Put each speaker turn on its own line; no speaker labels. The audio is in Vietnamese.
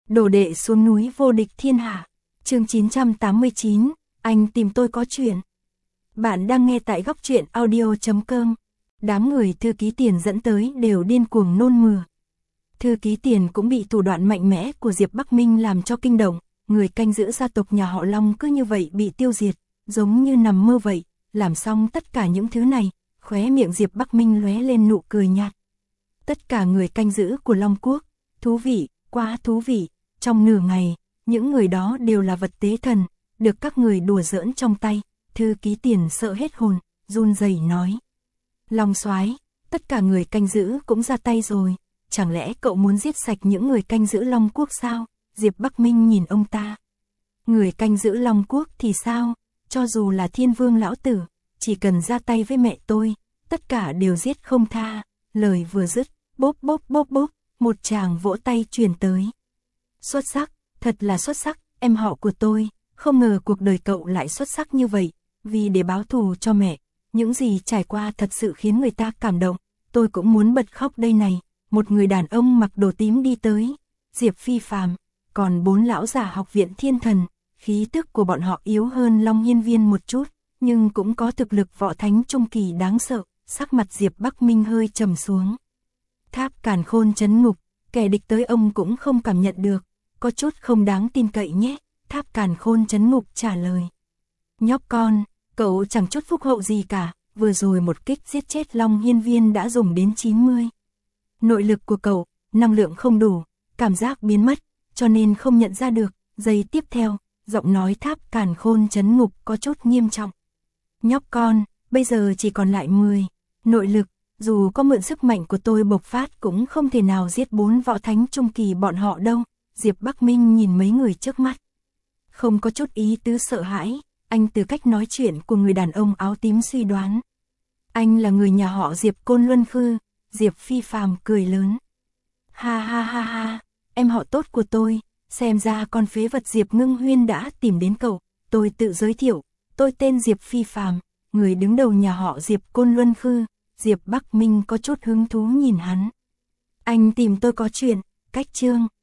Đồ đệ xuống núi vô địch thiên hạ. Chương 989, anh tìm tôi có chuyện. Bạn đang nghe tại góc truyện audio.com. Đám người Thư Ký Tiền dẫn tới đều điên cuồng nôn mửa. Thư Ký Tiền cũng bị thủ đoạn mạnh mẽ của Diệp Bắc Minh làm cho kinh động, người canh giữ gia tộc nhà họ Long cứ như vậy bị tiêu diệt, giống như nằm mơ vậy. Làm xong tất cả những thứ này, khóe miệng Diệp Bắc Minh lóe lên nụ cười nhạt. Tất cả người canh giữ của Long Quốc, thú vị, quá thú vị, trong nửa ngày, những người đó đều là vật tế thần, được các người đùa giỡn trong tay. Thư Ký Tiền sợ hết hồn, run rẩy nói. Long soái, tất cả người canh giữ cũng ra tay rồi, chẳng lẽ cậu muốn giết sạch những người canh giữ Long Quốc sao? Diệp Bắc Minh nhìn ông ta. Người canh giữ Long Quốc thì sao? Cho dù là Thiên Vương lão tử, chỉ cần ra tay với mẹ tôi, tất cả đều giết không tha. Lời vừa dứt, bốp bốp bốp bốp, một tràng vỗ tay truyền tới. Xuất sắc, thật là xuất sắc, em họ của tôi, không ngờ cuộc đời cậu lại xuất sắc như vậy, vì để báo thù cho mẹ, những gì trải qua thật sự khiến người ta cảm động, tôi cũng muốn bật khóc đây này. Một người đàn ông mặc đồ tím đi tới, Diệp Phi Phàm, còn 4 lão già học viện Thiên Thần, khí tức của bọn họ yếu hơn Long Hiên Viên một chút, nhưng cũng có thực lực võ thánh trung kỳ đáng sợ. Sắc mặt Diệp Bắc Minh hơi trầm xuống. Tháp Càn Khôn trấn ngục, kẻ địch tới ông cũng không cảm nhận được, có chút không đáng tin cậy nhé. Tháp Càn Khôn trấn ngục trả lời. Nhóc con, cậu chẳng chút phúc hậu gì cả, vừa rồi một kích giết chết Long Hiên Viên đã dùng đến 90. Nội lực của cậu, năng lượng không đủ, cảm giác biến mất, cho nên không nhận ra được. Giây tiếp theo, giọng nói Tháp Càn Khôn trấn ngục có chút nghiêm trọng. Nhóc con, bây giờ chỉ còn lại 10. Nội lực, dù có mượn sức mạnh của tôi bộc phát cũng không thể nào giết 4 võ thánh trung kỳ bọn họ đâu. Diệp Bắc Minh nhìn mấy người trước mắt, không có chút ý tứ sợ hãi, anh từ cách nói chuyện của người đàn ông áo tím suy đoán. Anh là người nhà họ Diệp Côn Luân Khư. Diệp Phi Phàm cười lớn. Ha ha ha ha, em họ tốt của tôi, xem ra con phế vật Diệp Ngưng Huyên đã tìm đến cậu. Tôi tự giới thiệu, tôi tên Diệp Phi Phàm, người đứng đầu nhà họ Diệp Côn Luân Khư. Diệp Bắc Minh có chút hứng thú nhìn hắn. Anh tìm tôi có chuyện, cách chương.